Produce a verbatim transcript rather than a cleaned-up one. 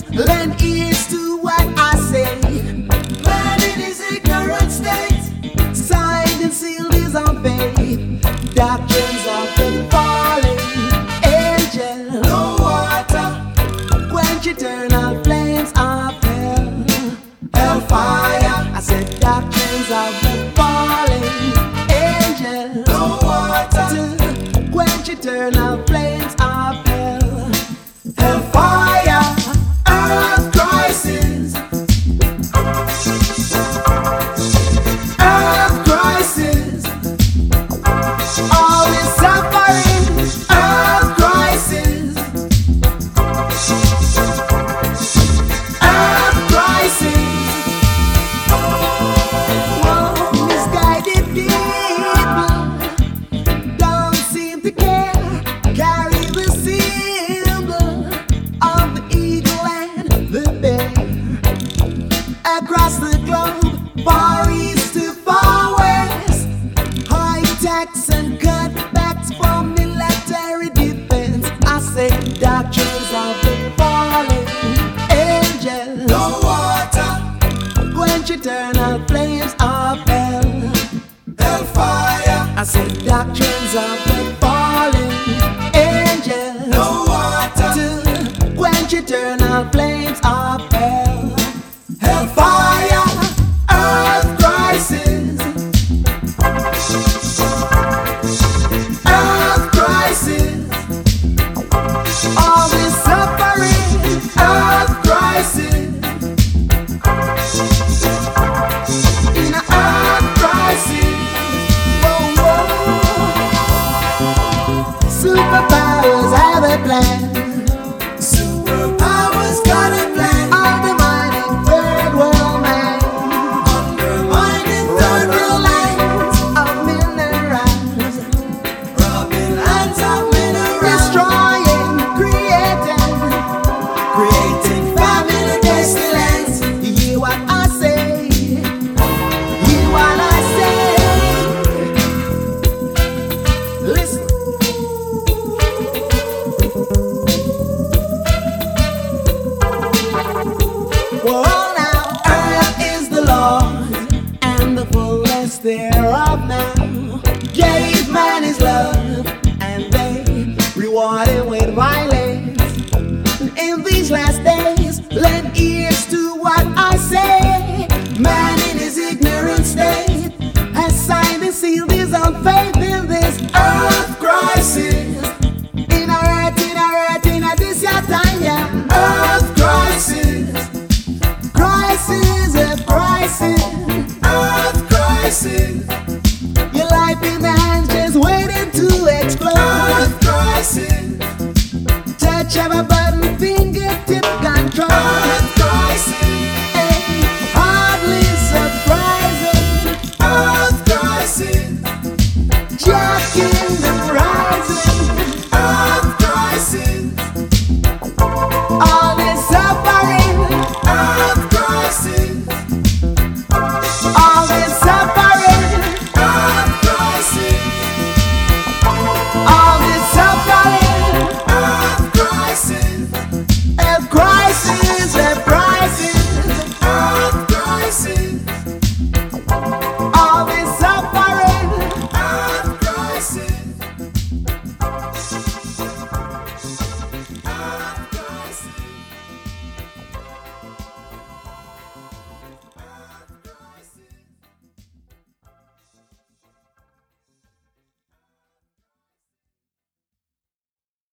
Lend ears to what I say. Man in his ignorant state, signed and sealed is on faith. Doctrines of the fallen angel. No water, quench eternal flames of hell. Hellfire. I said doctrines of the fallen angel. No water, to quench eternal flames of hell. Hellfire. Earth crisis. Earth crisis. All is suffering. Earth crisis. Earth crisis. Whoa, misguided people don't seem to care. Carry the symbol of the eagle and the bear across the globe, far east to far west. High tax and cutbacks for military defense. I say doctrines of the fallen angels. No water, quench eternal flames of hell. Hellfire. I say doctrines of the fallen angels. No water, to quench eternal flames of hell. Hellfire. Earth crisis. Earth crisis. All this suffering. Earth crisis. In a earth crisis. Whoa, whoa. Superpowers have a plan.